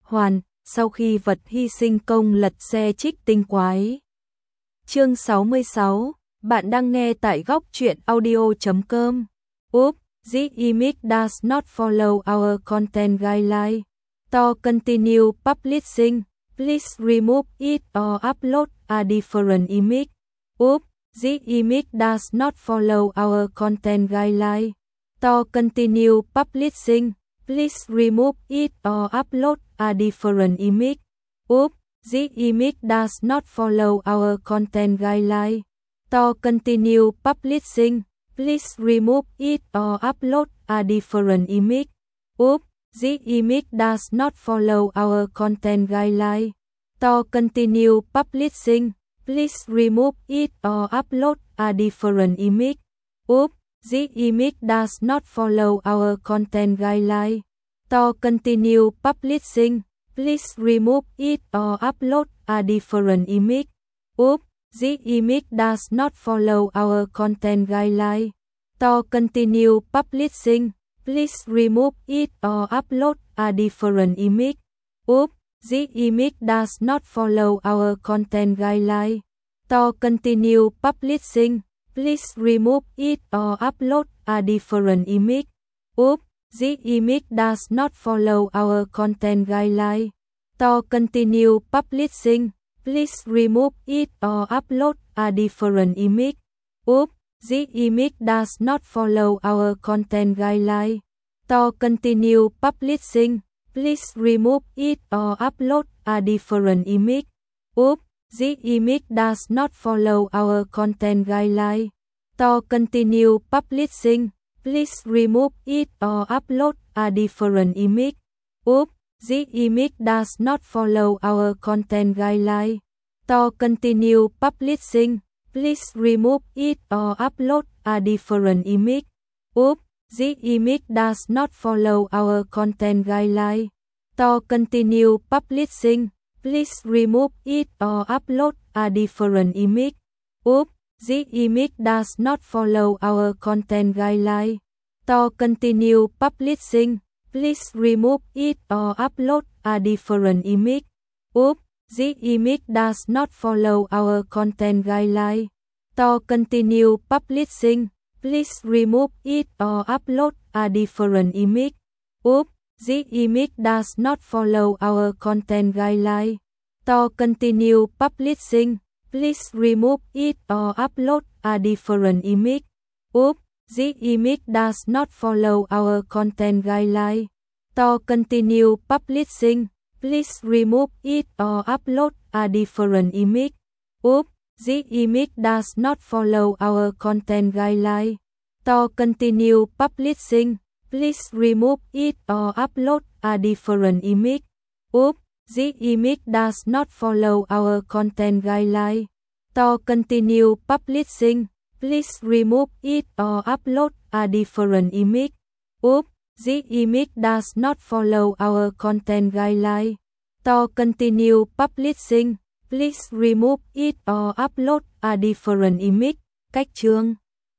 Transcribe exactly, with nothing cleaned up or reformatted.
hoàn, sau khi vật hy sinh công lật xe trích tinh quái. Chương sáu mươi sáu, bạn đang nghe tại góc truyện audio chấm com. Oops, this image does not follow our content guideline. To continue publishing, please remove it or upload a different image. Oops, this image does not follow our content guideline. To continue publishing, please remove it or upload a different image. Oops, this image does not follow our content guideline. To continue publishing, please remove it or upload a different image. Oops, this image does not follow our content guideline. To continue publishing, please remove it or upload a different image. Oops, this image does not follow our content guideline. To continue publishing, please remove it or upload a different image. Oops, this image does not follow our content guideline. To continue publishing, please remove it or upload a different image. Oops, this image does not follow our content guideline. To continue publishing, please remove it or upload a different image. Oops, this image does not follow our content guideline. To continue publishing, please remove it or upload a different image. Oops, this image does not follow our content guideline. To continue publishing, please remove it or upload a different image. Oops, this image does not follow our content guideline. To continue publishing, please remove it or upload a different image. Oops, this image does not follow our content guideline. To continue publishing, please remove it or upload a different image. Oops, this image does not follow our content guideline. To continue publishing, please remove it or upload a different image. Oops, this image does not follow our content guideline. To continue publishing, please remove it or upload a different image. Oops, this image does not follow our content guideline. To continue publishing, please remove it or upload a different image. Oops, this image does not follow our content guideline. To continue publishing, please remove it or upload a different image. Oops, this image does not follow our content guideline. To continue publishing, please remove it or upload a different image. Oops, this image does not follow our content guideline. To continue publishing, please remove it or upload a different image. Oops, this image does not follow our content guideline. To continue publishing, please remove it or upload a different image. Oops, this image does not follow our content guideline. To continue publishing, please remove it or upload a different image. Cách chương